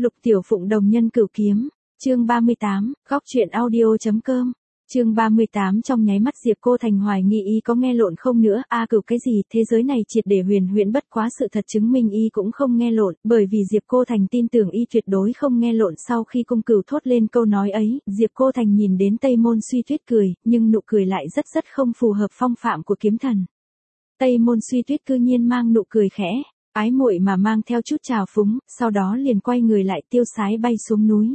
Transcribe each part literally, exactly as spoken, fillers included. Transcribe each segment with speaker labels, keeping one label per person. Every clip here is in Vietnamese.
Speaker 1: Lục Tiểu Phụng đồng nhân cửu kiếm, chương ba mươi tám, góc truyện audio.com. Chương ba mươi tám trong nháy mắt Diệp Cô Thành hoài nghi y có nghe lộn không nữa, a à, cửu cái gì, thế giới này triệt để huyền huyễn, bất quá sự thật chứng minh y cũng không nghe lộn, bởi vì Diệp Cô Thành tin tưởng y tuyệt đối không nghe lộn. Sau khi cung cửu thốt lên câu nói ấy, Diệp Cô Thành nhìn đến Tây Môn Suy Tuyết cười, nhưng nụ cười lại rất rất không phù hợp phong phạm của kiếm thần. Tây Môn Suy Tuyết cư nhiên mang nụ cười khẽ, ái muội mà mang theo chút trào phúng, sau đó liền quay người lại tiêu sái bay xuống núi.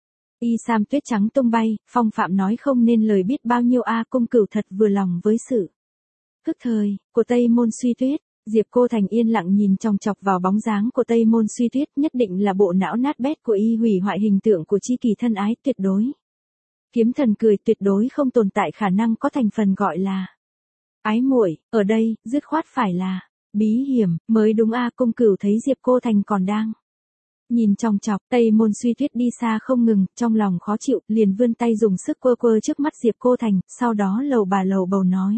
Speaker 1: Y sam tuyết trắng tung bay, phong phạm nói không nên lời biết bao nhiêu a à, cung cửu thật vừa lòng với sự tức thời của Tây Môn Suy Tuyết. Diệp Cô Thành yên lặng nhìn chòng chọc vào bóng dáng của Tây Môn Suy Tuyết, nhất định là bộ não nát bét của y hủy hoại hình tượng của chi kỷ thân ái tuyệt đối. Kiếm thần cười, tuyệt đối không tồn tại khả năng có thành phần gọi là ái muội, ở đây dứt khoát phải là bí hiểm mới đúng a à, cung cửu thấy Diệp Cô Thành còn đang nhìn chòng chọc, Tây Môn Suy Tuyết đi xa không ngừng, trong lòng khó chịu, liền vươn tay dùng sức quơ quơ trước mắt Diệp Cô Thành, sau đó lầu bà lầu bầu nói: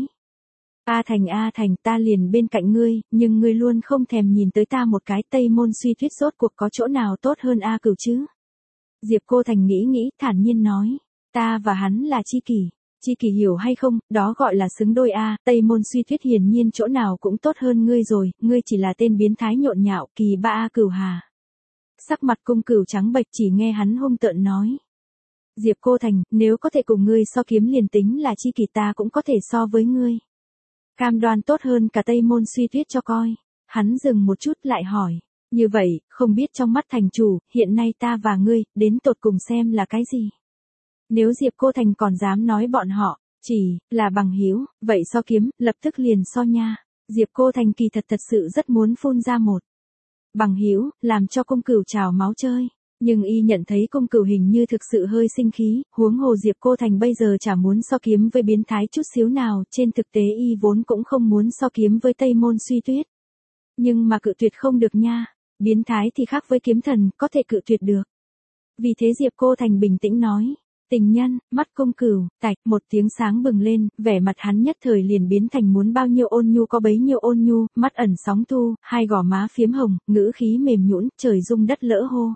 Speaker 1: A Thành a Thành, ta liền bên cạnh ngươi, nhưng ngươi luôn không thèm nhìn tới ta một cái. Tây Môn Suy Tuyết rốt cuộc có chỗ nào tốt hơn a cửu chứ? Diệp Cô Thành nghĩ nghĩ, thản nhiên nói: ta và hắn là chi kỷ. Chi kỷ hiểu hay không, đó gọi là xứng đôi a. À, Tây Môn Suy Tuyết hiển nhiên chỗ nào cũng tốt hơn ngươi rồi, ngươi chỉ là tên biến thái nhộn nhạo, kỳ ba a cửu hà. Sắc mặt cung cửu trắng bệch, chỉ nghe hắn hung tợn nói: Diệp Cô Thành, nếu có thể cùng ngươi so kiếm liền tính là chi kỷ ta cũng có thể so với ngươi. Cam đoan tốt hơn cả Tây Môn Suy Tuyết cho coi. Hắn dừng một chút lại hỏi: như vậy, không biết trong mắt thành chủ, hiện nay ta và ngươi, đến tột cùng xem là cái gì? Nếu Diệp Cô Thành còn dám nói bọn họ chỉ là bằng hữu, vậy so kiếm, lập tức liền so nha. Diệp Cô Thành kỳ thật thật sự rất muốn phun ra một bằng hữu, làm cho cung cửu trào máu chơi. Nhưng y nhận thấy cung cửu hình như thực sự hơi sinh khí, huống hồ Diệp Cô Thành bây giờ chả muốn so kiếm với biến thái chút xíu nào, trên thực tế y vốn cũng không muốn so kiếm với Tây Môn Suy Tuyết. Nhưng mà cự tuyệt không được nha, biến thái thì khác với kiếm thần, có thể cự tuyệt được. Vì thế Diệp Cô Thành bình tĩnh nói: tình nhân. Mắt cung cửu tạch một tiếng sáng bừng lên, vẻ mặt hắn nhất thời liền biến thành muốn bao nhiêu ôn nhu có bấy nhiêu ôn nhu, mắt ẩn sóng thu, hai gò má phiếm hồng, ngữ khí mềm nhũn, trời rung đất lỡ hô.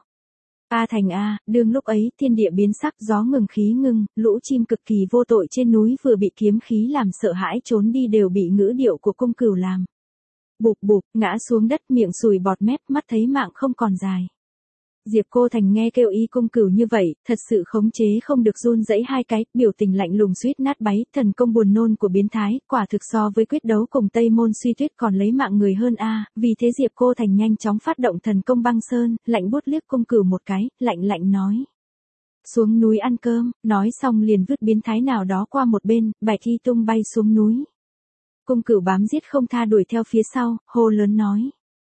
Speaker 1: A Thành a, đương lúc ấy thiên địa biến sắc, gió ngừng khí ngưng, lũ chim cực kỳ vô tội trên núi vừa bị kiếm khí làm sợ hãi trốn đi đều bị ngữ điệu của cung cửu làm bụp bụp ngã xuống đất, miệng sùi bọt mép, mắt thấy mạng không còn dài. Diệp Cô Thành nghe kêu y cung cửu như vậy, thật sự khống chế không được run rẩy hai cái, biểu tình lạnh lùng suýt nát báy, thần công buồn nôn của biến thái, quả thực so với quyết đấu cùng Tây Môn Suy Tuyết còn lấy mạng người hơn a. À, vì thế Diệp Cô Thành nhanh chóng phát động thần công băng sơn, lạnh buốt liếc cung cửu một cái, lạnh lạnh nói: xuống núi ăn cơm, nói xong liền vứt biến thái nào đó qua một bên, bạch y tung bay xuống núi. Cung cửu bám giết không tha đuổi theo phía sau, hô lớn nói: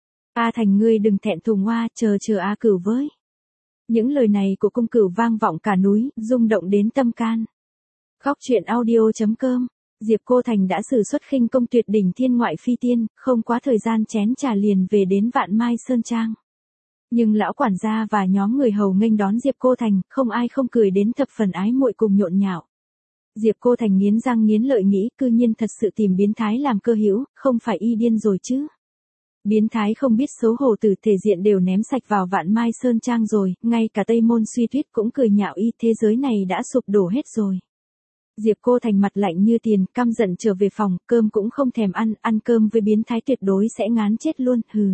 Speaker 1: A Thành ngươi đừng thẹn thùng hoa, chờ chờ a cửu với. Những lời này của cung cửu vang vọng cả núi, rung động đến tâm can. Góc truyện audio.com. Diệp Cô Thành đã sử xuất khinh công tuyệt đỉnh thiên ngoại phi tiên, không quá thời gian chén trà liền về đến Vạn Mai Sơn Trang. Nhưng lão quản gia và nhóm người hầu nghênh đón Diệp Cô Thành, không ai không cười đến thập phần ái muội cùng nhộn nhạo. Diệp Cô Thành nghiến răng nghiến lợi nghĩ, cư nhiên thật sự tìm biến thái làm cơ hữu, không phải y điên rồi chứ? Biến thái không biết xấu hổ, từ thể diện đều ném sạch vào Vạn Mai Sơn Trang rồi, ngay cả Tây Môn Suy Tuyết cũng cười nhạo y, thế giới này đã sụp đổ hết rồi. Diệp Cô Thành mặt lạnh như tiền, căm giận trở về phòng, cơm cũng không thèm ăn, ăn cơm với biến thái tuyệt đối sẽ ngán chết luôn, hừ.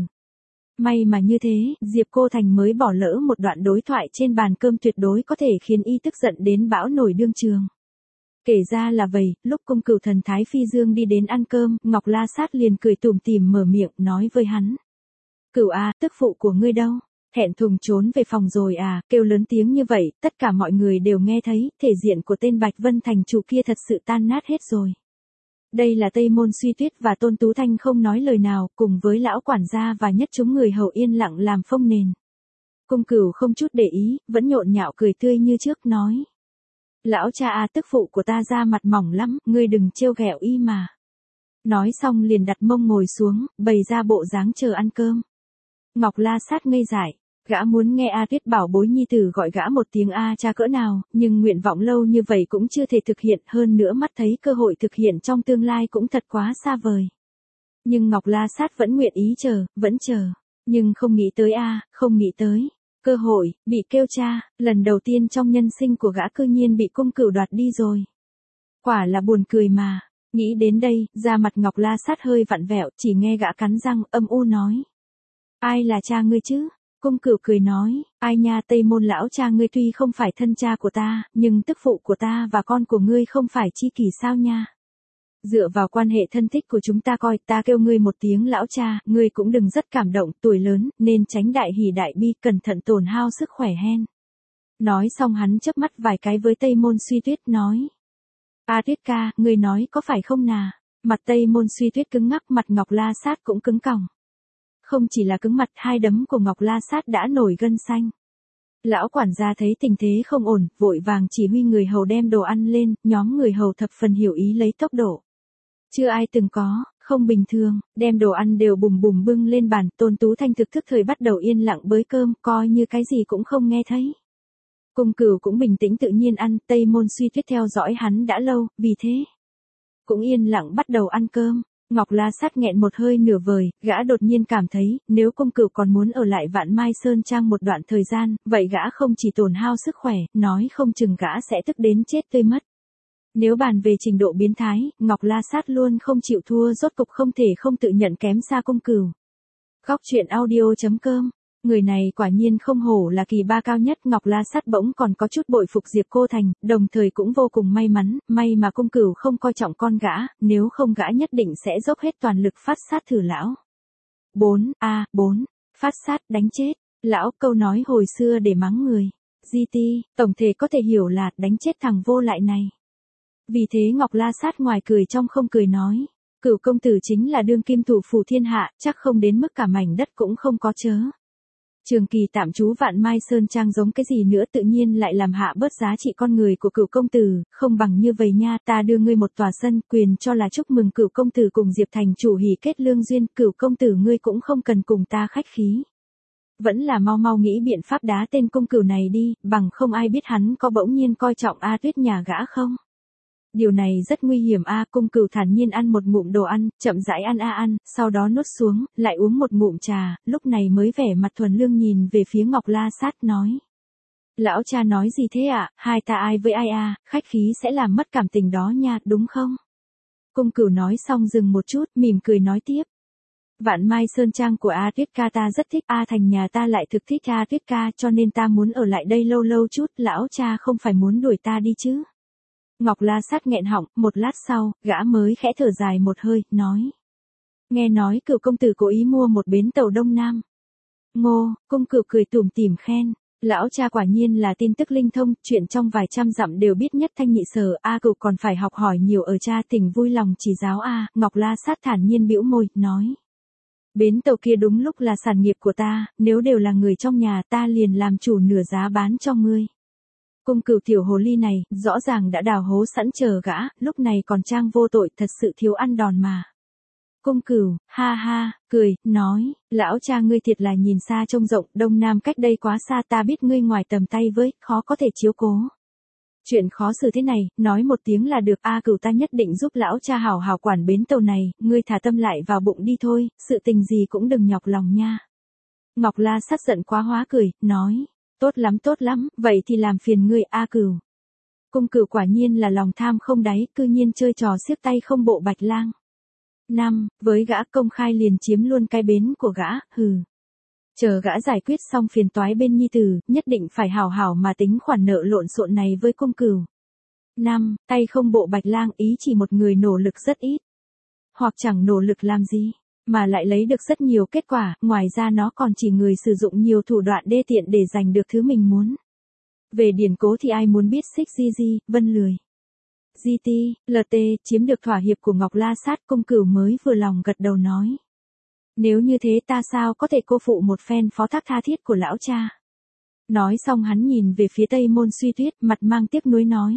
Speaker 1: May mà như thế, Diệp Cô Thành mới bỏ lỡ một đoạn đối thoại trên bàn cơm tuyệt đối có thể khiến y tức giận đến bão nổi đương trường. Kể ra là vậy, lúc cung cửu thần thái phi dương đi đến ăn cơm, Ngọc La Sát liền cười tủm tỉm mở miệng, nói với hắn: Cửu a, tức phụ của ngươi đâu? Thẹn thùng trốn về phòng rồi à? Kêu lớn tiếng như vậy, tất cả mọi người đều nghe thấy, thể diện của tên Bạch Vân thành chủ kia thật sự tan nát hết rồi. Đây là Tây Môn Suy Tuyết và Tôn Tú Thanh không nói lời nào, cùng với lão quản gia và nhất chúng người hầu yên lặng làm phông nền. Cung cửu không chút để ý, vẫn nhộn nhạo cười tươi như trước, nói: Lão cha a, tức phụ của ta da mặt mỏng lắm, ngươi đừng trêu ghẹo y mà. Nói xong liền đặt mông ngồi xuống, bày ra bộ dáng chờ ăn cơm. Ngọc La Sát ngây dại, gã muốn nghe A Tuyết bảo bối nhi tử gọi gã một tiếng a cha cỡ nào, nhưng nguyện vọng lâu như vậy cũng chưa thể thực hiện, hơn nữa mắt thấy cơ hội thực hiện trong tương lai cũng thật quá xa vời. Nhưng Ngọc La Sát vẫn nguyện ý chờ, vẫn chờ, nhưng không nghĩ tới a, không nghĩ tới. Cơ hội, bị kêu cha, lần đầu tiên trong nhân sinh của gã cư nhiên bị cung cửu đoạt đi rồi. Quả là buồn cười mà. Nghĩ đến đây, da mặt Ngọc La Sát hơi vặn vẹo, chỉ nghe gã cắn răng, âm u nói. Ai là cha ngươi chứ? Cung cửu cười nói, ai nha, Tây Môn lão cha ngươi tuy không phải thân cha của ta, nhưng tức phụ của ta và con của ngươi không phải chi kỷ sao nha. Dựa vào quan hệ thân thích của chúng ta coi, ta kêu ngươi một tiếng lão cha, ngươi cũng đừng rất cảm động, tuổi lớn, nên tránh đại hỉ đại bi, cẩn thận tổn hao sức khỏe hen. Nói xong hắn chớp mắt vài cái với Tây Môn Suy Tuyết nói. A Tuyết ca, ngươi nói có phải không nà? Mặt Tây Môn Suy Tuyết cứng ngắc, mặt Ngọc La Sát cũng cứng còng. Không chỉ là cứng mặt, hai đấm của Ngọc La Sát đã nổi gân xanh. Lão quản gia thấy tình thế không ổn, vội vàng chỉ huy người hầu đem đồ ăn lên, nhóm người hầu thập phần hiểu ý lấy tốc độ. Chưa ai từng có, không bình thường, đem đồ ăn đều bùm bùm bưng lên bàn, Tôn Tú Thanh thực thức thời bắt đầu yên lặng bới cơm, coi như cái gì cũng không nghe thấy. Cung Cửu cũng bình tĩnh tự nhiên ăn, Tây Môn Suy Tuyết theo dõi hắn đã lâu, vì thế cũng yên lặng bắt đầu ăn cơm. Ngọc La Sát nghẹn một hơi nửa vời, gã đột nhiên cảm thấy, nếu Cung Cửu còn muốn ở lại Vạn Mai Sơn Trang một đoạn thời gian, vậy gã không chỉ tổn hao sức khỏe, nói không chừng gã sẽ tức đến chết tươi mất. Nếu bàn về trình độ biến thái, Ngọc La Sát luôn không chịu thua, rốt cục không thể không tự nhận kém xa Cung Cửu. Góc truyện audio chấm com. Người này quả nhiên không hổ là kỳ ba cao nhất. Ngọc La Sát bỗng còn có chút bội phục Diệp Cô Thành, đồng thời cũng vô cùng may mắn, may mà Cung Cửu không coi trọng con gã, nếu không gã nhất định sẽ dốc hết toàn lực phát sát thử lão. bốn A, bốn. Phát sát, đánh chết. Lão, câu nói hồi xưa để mắng người. giê tê, tổng thể có thể hiểu là, đánh chết thằng vô lại này. Vì thế Ngọc La Sát ngoài cười trong không cười nói. Cửu công tử chính là đương kim thủ phủ thiên hạ, chắc không đến mức cả mảnh đất cũng không có chớ. Trường kỳ tạm trú Vạn Mai Sơn Trang giống cái gì nữa, tự nhiên lại làm hạ bớt giá trị con người của Cửu công tử, không bằng như vậy nha, ta đưa ngươi một tòa sân, quyền cho là chúc mừng Cửu công tử cùng Diệp thành chủ hỉ kết lương duyên, Cửu công tử ngươi cũng không cần cùng ta khách khí. Vẫn là mau mau nghĩ biện pháp đá tên Cung Cửu này đi, bằng không ai biết hắn có bỗng nhiên coi trọng A Tuyết nhà gã không. Điều này rất nguy hiểm a. Cung Cửu thản nhiên ăn một ngụm đồ ăn, chậm rãi ăn a ăn, sau đó nuốt xuống, lại uống một ngụm trà, lúc này mới vẻ mặt thuần lương nhìn về phía Ngọc La Sát nói. Lão cha nói gì thế ạ, à? Hai ta ai với ai a, khách khí sẽ làm mất cảm tình đó nha, đúng không? Cung Cửu nói xong dừng một chút, mỉm cười nói tiếp. Vạn Mai Sơn Trang của A Tuyết ca ta rất thích, A Thành nhà ta lại thực thích A Tuyết ca, cho nên ta muốn ở lại đây lâu lâu chút, lão cha không phải muốn đuổi ta đi chứ? Ngọc La Sát nghẹn họng, một lát sau, gã mới khẽ thở dài một hơi, nói. Nghe nói Cửu công tử cố ý mua một bến tàu Đông Nam. Ngô, Cung Cửu cười tủm tỉm khen. Lão cha quả nhiên là tin tức linh thông, chuyện trong vài trăm dặm đều biết nhất thanh nhị sở, A Cửu còn phải học hỏi nhiều ở cha, tình vui lòng chỉ giáo a. Ngọc La Sát thản nhiên bĩu môi, nói. Bến tàu kia đúng lúc là sản nghiệp của ta, nếu đều là người trong nhà ta liền làm chủ nửa giá bán cho ngươi. Cung Cửu tiểu hồ ly này, rõ ràng đã đào hố sẵn chờ gã, lúc này còn trang vô tội, thật sự thiếu ăn đòn mà. Cung Cửu, ha ha, cười, nói, lão cha ngươi thiệt là nhìn xa trông rộng, Đông Nam cách đây quá xa, ta biết ngươi ngoài tầm tay với, khó có thể chiếu cố. Chuyện khó xử thế này, nói một tiếng là được, A Cửu ta nhất định giúp lão cha hảo hảo quản bến tàu này, ngươi thả tâm lại vào bụng đi thôi, sự tình gì cũng đừng nhọc lòng nha. Ngọc La Sát giận quá hóa cười, nói. Tốt lắm tốt lắm, vậy thì làm phiền ngươi A Cửu. Cung Cửu quả nhiên là lòng tham không đáy, cư nhiên chơi trò siết tay không bộ Bạch Lang. Năm, với gã công khai liền chiếm luôn cái bến của gã, hừ. Chờ gã giải quyết xong phiền toái bên nhi tử, nhất định phải hảo hảo mà tính khoản nợ lộn xộn này với Cung Cửu. Năm, tay không bộ Bạch Lang ý chỉ một người nỗ lực rất ít. Hoặc chẳng nỗ lực làm gì. Mà lại lấy được rất nhiều kết quả, ngoài ra nó còn chỉ người sử dụng nhiều thủ đoạn đê tiện để giành được thứ mình muốn. Về điển cố thì ai muốn biết xích di di, vân lười. giê tê, lờ tê, chiếm được thỏa hiệp của Ngọc La Sát, Cung Cửu mới vừa lòng gật đầu nói. Nếu như thế ta sao có thể cô phụ một phen phó thác tha thiết của lão cha. Nói xong hắn nhìn về phía Tây Môn Suy Tuyết, mặt mang tiếc nuối nói.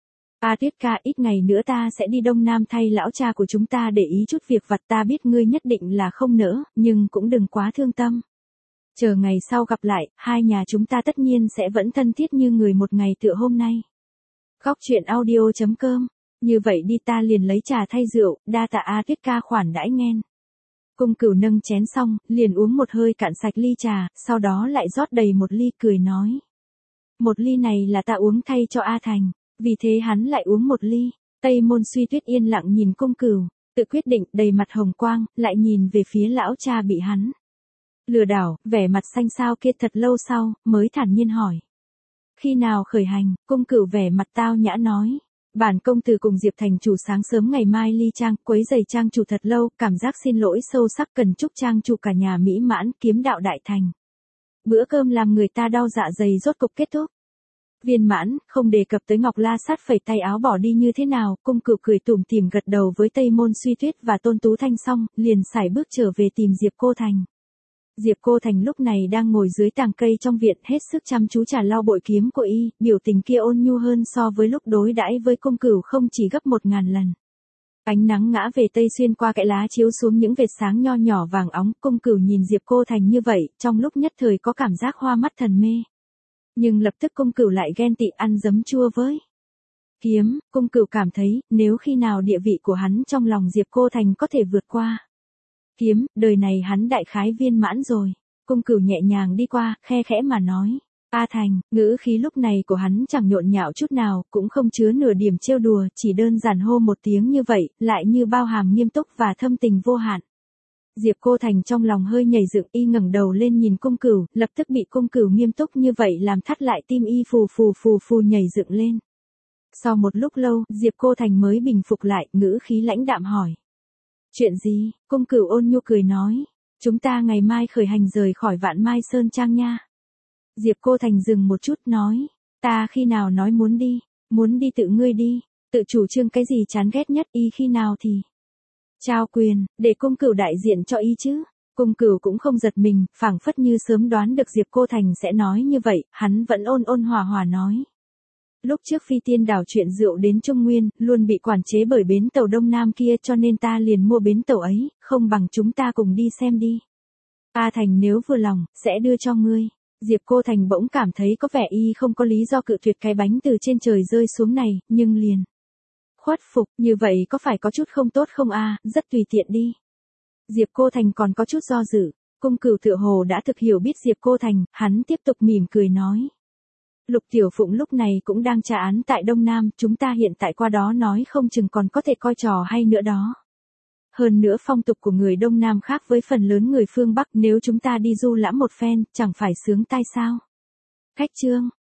Speaker 1: A Tuyết ca, ít ngày nữa ta sẽ đi Đông Nam thay lão cha của chúng ta để ý chút việc vặt, ta biết ngươi nhất định là không nỡ, nhưng cũng đừng quá thương tâm. Chờ ngày sau gặp lại, hai nhà chúng ta tất nhiên sẽ vẫn thân thiết như người một ngày tựa hôm nay. Góc truyện audio chấm com. Như vậy đi ta liền lấy trà thay rượu, đa tạ A Tuyết ca khoản đãi nghen. Cung Cửu nâng chén xong, liền uống một hơi cạn sạch ly trà, sau đó lại rót đầy một ly cười nói. Một ly này là ta uống thay cho A Thành, vì thế hắn lại uống một ly. Tây Môn Suy Tuyết yên lặng nhìn Cung Cửu, tự quyết định đầy mặt hồng quang, lại nhìn về phía lão cha bị hắn lừa đảo, vẻ mặt xanh xao kia thật lâu sau, mới thản nhiên hỏi. Khi nào khởi hành? Cung Cửu vẻ mặt tao nhã nói. Bản công tử cùng Diệp thành chủ sáng sớm ngày mai ly trang, quấy giày trang chủ thật lâu, cảm giác xin lỗi sâu sắc, cần chúc trang chủ cả nhà mỹ mãn, kiếm đạo đại thành. Bữa cơm làm người ta đau dạ dày rốt cục kết thúc. Viên mãn, không đề cập tới Ngọc La Sát phẩy tay áo bỏ đi như thế nào, Cung Cửu cười tủm tỉm gật đầu với Tây Môn Suy Tuyết và Tôn Tú Thanh xong, liền sải bước trở về tìm Diệp Cô Thành. Diệp Cô Thành lúc này đang ngồi dưới tàng cây trong viện, hết sức chăm chú chà lau bội kiếm của y, biểu tình kia ôn nhu hơn so với lúc đối đãi với Cung Cửu không chỉ gấp một ngàn lần. Ánh nắng ngã về tây xuyên qua kẽ lá chiếu xuống những vệt sáng nho nhỏ vàng óng, Cung Cửu nhìn Diệp Cô Thành như vậy, trong lúc nhất thời có cảm giác hoa mắt thần mê. Nhưng lập tức Cung Cửu lại ghen tị ăn giấm chua với kiếm, Cung Cửu cảm thấy, nếu khi nào địa vị của hắn trong lòng Diệp Cô Thành có thể vượt qua kiếm, đời này hắn đại khái viên mãn rồi. Cung Cửu nhẹ nhàng đi qua, khe khẽ mà nói. A Thành, ngữ khí lúc này của hắn chẳng nhộn nhạo chút nào, cũng không chứa nửa điểm trêu đùa, chỉ đơn giản hô một tiếng như vậy, lại như bao hàm nghiêm túc và thâm tình vô hạn. Diệp Cô Thành trong lòng hơi nhảy dựng, y ngẩng đầu lên nhìn Cung Cửu, lập tức bị Cung Cửu nghiêm túc như vậy làm thắt lại tim y phù phù phù phù nhảy dựng lên. Sau một lúc lâu, Diệp Cô Thành mới bình phục lại, ngữ khí lãnh đạm hỏi. Chuyện gì? Cung Cửu ôn nhu cười nói. Chúng ta ngày mai khởi hành rời khỏi Vạn Mai Sơn Trang nha. Diệp Cô Thành dừng một chút nói. Ta khi nào nói muốn đi? Muốn đi tự ngươi đi. Tự chủ trương cái gì chán ghét nhất, y khi nào thì trao quyền, để Cung Cửu đại diện cho y chứ. Cung Cửu cũng không giật mình, phảng phất như sớm đoán được Diệp Cô Thành sẽ nói như vậy, hắn vẫn ôn ôn hòa hòa nói. Lúc trước Phi Tiên đảo chuyện rượu đến Trung Nguyên, luôn bị quản chế bởi bến tàu Đông Nam kia cho nên ta liền mua bến tàu ấy, không bằng chúng ta cùng đi xem đi. A Thành nếu vừa lòng, sẽ đưa cho ngươi. Diệp Cô Thành bỗng cảm thấy có vẻ y không có lý do cự tuyệt cái bánh từ trên trời rơi xuống này, nhưng liền khuất phục, như vậy có phải có chút không tốt không a, rất tùy tiện đi. Diệp Cô Thành còn có chút do dự, Cung Cửu tựa hồ đã thực hiểu biết Diệp Cô Thành, hắn tiếp tục mỉm cười nói. Lục Tiểu Phụng lúc này cũng đang tra án tại Đông Nam, chúng ta hiện tại qua đó nói không chừng còn có thể coi trò hay nữa đó. Hơn nữa phong tục của người Đông Nam khác với phần lớn người phương Bắc, nếu chúng ta đi du lãm một phen, chẳng phải sướng tai sao. Khách trương,